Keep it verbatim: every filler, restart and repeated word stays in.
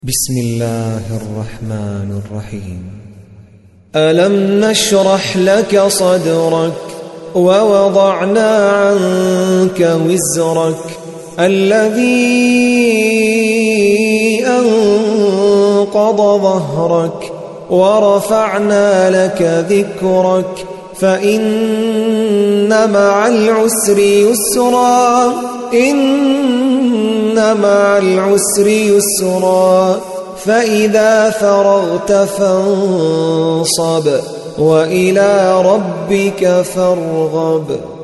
بسم الله الرحمن الرحيم. ألم نشرح لك صدرك ووضعنا عنك وزرك الذي أنقض ظهرك ورفعنا لك ذكرك فإن مع العسر يسرا إن مع العسر يسرا فإذا فرغت فانصب وإلى ربك فارغب.